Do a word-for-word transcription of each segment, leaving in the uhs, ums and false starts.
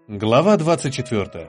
Глава двадцать четвёртая.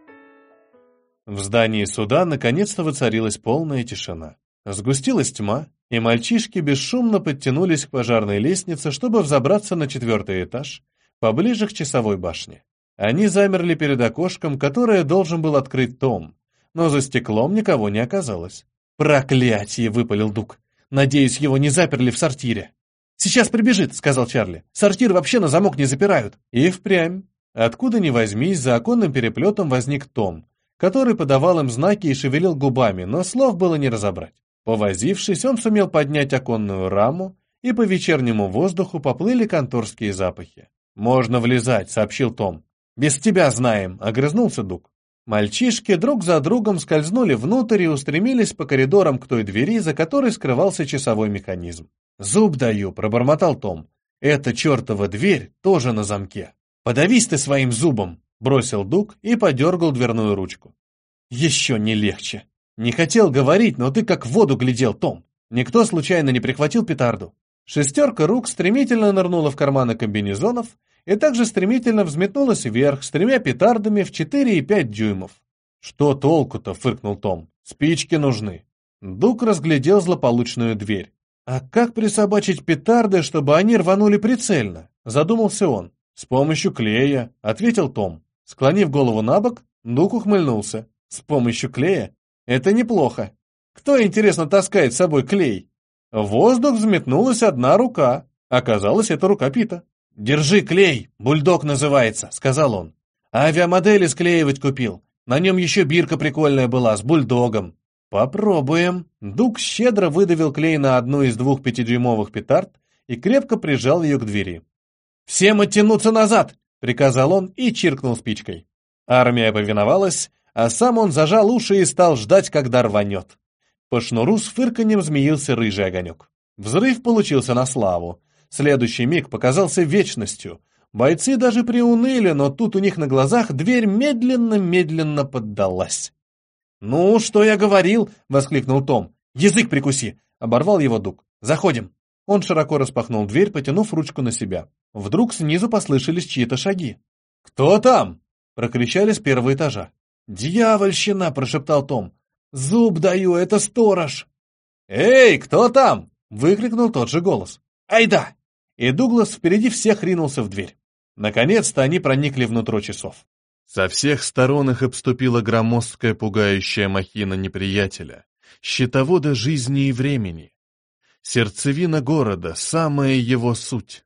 В здании суда наконец-то воцарилась полная тишина. Сгустилась тьма, и мальчишки бесшумно подтянулись к пожарной лестнице, чтобы взобраться на четвертый этаж, поближе к часовой башне. Они замерли перед окошком, которое должен был открыть Том, но за стеклом никого не оказалось. «Проклятие!» — выпалил Дуг. «Надеюсь, его не заперли в сортире». «Сейчас прибежит», — сказал Чарли. «Сортир вообще на замок не запирают». И впрямь. Откуда ни возьмись, за оконным переплетом возник Том, который подавал им знаки и шевелил губами, но слов было не разобрать. Повозившись, он сумел поднять оконную раму, и по вечернему воздуху поплыли конторские запахи. «Можно влезать», — сообщил Том. «Без тебя знаем», — огрызнулся Дуг. Мальчишки друг за другом скользнули внутрь и устремились по коридорам к той двери, за которой скрывался часовой механизм. «Зуб даю», — пробормотал Том. «Эта чертова дверь тоже на замке». «Подавись ты своим зубом!» — бросил Дуг и подергал дверную ручку. «Еще не легче. Не хотел говорить, но ты как в воду глядел, Том. Никто случайно не прихватил петарду?» Шестерка рук стремительно нырнула в карманы комбинезонов и также стремительно взметнулась вверх с тремя петардами в четыре и пять дюймов. «Что толку-то?» — фыркнул Том. «Спички нужны». Дуг разглядел злополучную дверь. «А как присобачить петарды, чтобы они рванули прицельно?» — задумался он. «С помощью клея», — ответил Том. Склонив голову на бок, Дуг ухмыльнулся. «С помощью клея? Это неплохо. Кто, интересно, таскает с собой клей?» В воздух взметнулась одна рука. Оказалось, это рука Пита. «Держи клей, бульдог называется», — сказал он. «Авиамодели склеивать купил. На нем еще бирка прикольная была, с бульдогом». «Попробуем». Дуг щедро выдавил клей на одну из двух пятидюймовых петард и крепко прижал ее к двери. «Всем оттянуться назад!» — приказал он и чиркнул спичкой. Армия повиновалась, а сам он зажал уши и стал ждать, когда рванет. По шнуру с фырканьем змеился рыжий огонек. Взрыв получился на славу. Следующий миг показался вечностью. Бойцы даже приуныли, но тут у них на глазах дверь медленно-медленно поддалась. «Ну, что я говорил?» — воскликнул Том. «Язык прикуси!» — оборвал его Дуг. «Заходим!» Он широко распахнул дверь, потянув ручку на себя. Вдруг снизу послышались чьи-то шаги. «Кто там?» — прокричали с первого этажа. «Дьявольщина!» — прошептал Том. «Зуб даю, это сторож!» «Эй, кто там?» — выкрикнул тот же голос. «Айда!» И Дуглас впереди всех ринулся в дверь. Наконец-то они проникли внутрь часов. Со всех сторон их обступила громоздкая пугающая махина неприятеля, счетовода жизни и времени. Сердцевина города, самая его суть.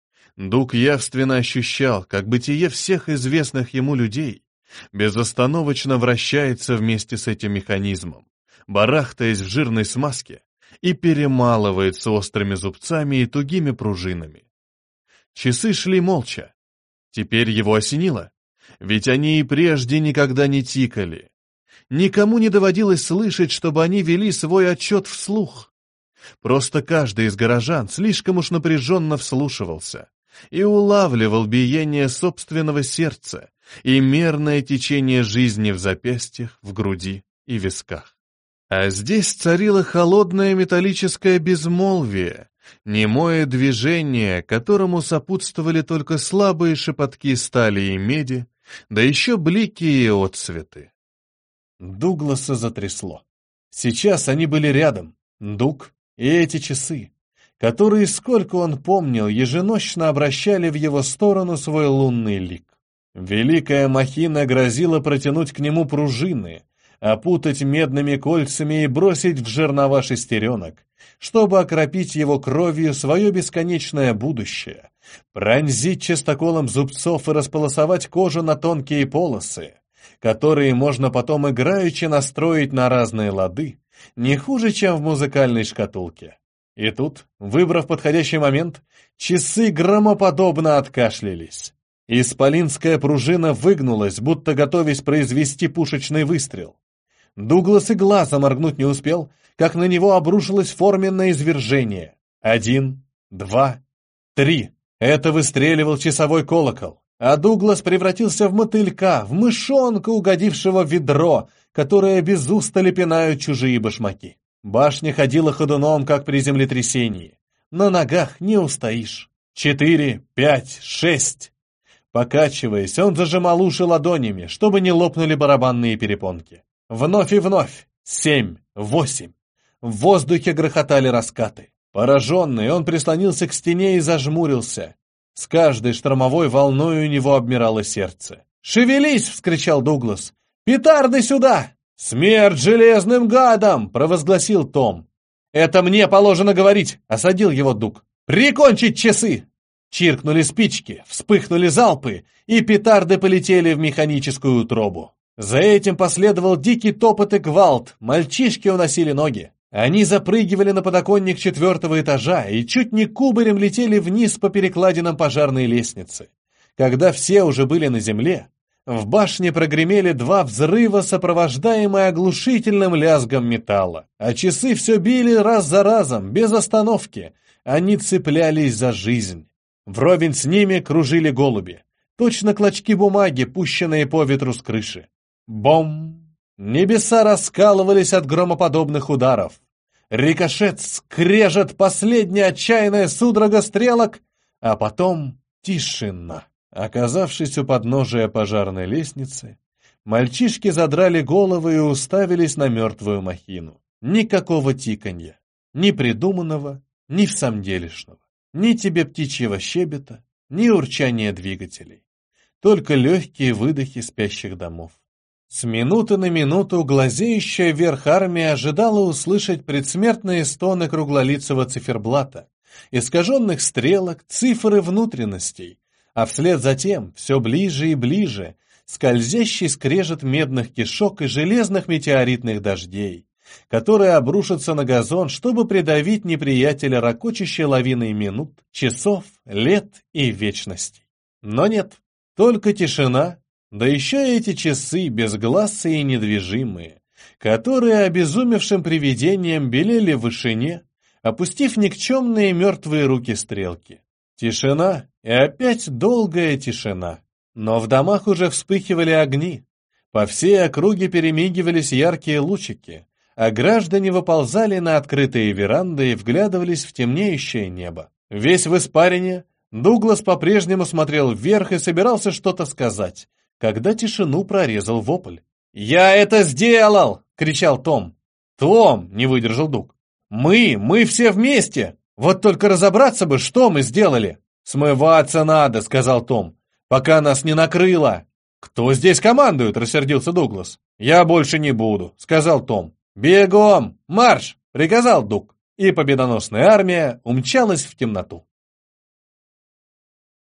Дуг явственно ощущал, как бытие всех известных ему людей безостановочно вращается вместе с этим механизмом, барахтаясь в жирной смазке и перемалывается острыми зубцами и тугими пружинами. Часы шли молча. Теперь его осенило, ведь они и прежде никогда не тикали. Никому не доводилось слышать, чтобы они вели свой отчет вслух. Просто каждый из горожан слишком уж напряженно вслушивался и улавливал биение собственного сердца и мерное течение жизни в запястьях, в груди и висках. А здесь царило холодное металлическое безмолвие, немое движение, которому сопутствовали только слабые шепотки стали и меди, да еще блики и отсветы. Дугласа затрясло. Сейчас они были рядом, Дуг и эти часы, которые, сколько он помнил, еженочно обращали в его сторону свой лунный лик. Великая махина грозила протянуть к нему пружины, опутать медными кольцами и бросить в жернова шестеренок, чтобы окропить его кровью свое бесконечное будущее, пронзить частоколом зубцов и располосовать кожу на тонкие полосы, которые можно потом играючи настроить на разные лады, не хуже, чем в музыкальной шкатулке. И тут, выбрав подходящий момент, часы громоподобно откашлялись. Исполинская пружина выгнулась, будто готовясь произвести пушечный выстрел. Дуглас и глаза моргнуть не успел, как на него обрушилось форменное извержение. Один, два, три. Это выстреливал часовой колокол, а Дуглас превратился в мотылька, в мышонка, угодившего в ведро, которое без устали пинают чужие башмаки. Башня ходила ходуном, как при землетрясении. На ногах не устоишь. Четыре, пять, шесть. Покачиваясь, он зажимал уши ладонями, чтобы не лопнули барабанные перепонки. Вновь и вновь. Семь, восемь. В воздухе грохотали раскаты. Пораженный, он прислонился к стене и зажмурился. С каждой штормовой волной у него обмирало сердце. «Шевелись!» — вскричал Дуглас. «Петарды сюда!» «Смерть железным гадам!» — провозгласил Том. «Это мне положено говорить!» — осадил его Дуг. «Прикончить часы!» Чиркнули спички, вспыхнули залпы, и петарды полетели в механическую утробу. За этим последовал дикий топот и гвалт, мальчишки уносили ноги. Они запрыгивали на подоконник четвертого этажа и чуть не кубарем летели вниз по перекладинам пожарной лестницы. Когда все уже были на земле, в башне прогремели два взрыва, сопровождаемые оглушительным лязгом металла. А часы все били раз за разом, без остановки. Они цеплялись за жизнь. Вровень с ними кружили голуби. Точно клочки бумаги, пущенные по ветру с крыши. Бом! Небеса раскалывались от громоподобных ударов. Рикошет, скрежет, последняя отчаянная судорога стрелок, а потом тишина. Оказавшись у подножия пожарной лестницы, мальчишки задрали головы и уставились на мертвую махину. Никакого тиканья, ни придуманного, ни всамделишного, ни тебе птичьего щебета, ни урчания двигателей. Только легкие выдохи спящих домов. С минуты на минуту глазеющая вверх армия ожидала услышать предсмертные стоны круглолицего циферблата, искаженных стрелок, цифр и внутренностей, а вслед за тем все ближе и ближе скользящий скрежет медных кишок и железных метеоритных дождей, которые обрушатся на газон, чтобы придавить неприятеля ракочущей лавиной минут, часов, лет и вечностей. Но нет, только тишина. Да еще эти часы, безгласые и недвижимые, которые обезумевшим привидением белели в вышине, опустив никчемные мертвые руки стрелки. Тишина и опять долгая тишина. Но в домах уже вспыхивали огни. По всей округе перемигивались яркие лучики, а граждане выползали на открытые веранды и вглядывались в темнеющее небо. Весь в испарине, Дуглас по-прежнему смотрел вверх и собирался что-то сказать, когда тишину прорезал вопль. «Я это сделал!» — кричал Том. «Том!» — не выдержал Дуг. «Мы! Мы все вместе! Вот только разобраться бы, что мы сделали!» «Смываться надо!» — сказал Том. «Пока нас не накрыло!» «Кто здесь командует?» — рассердился Дуглас. «Я больше не буду!» — сказал Том. «Бегом! Марш!» — приказал Дуг. И победоносная армия умчалась в темноту.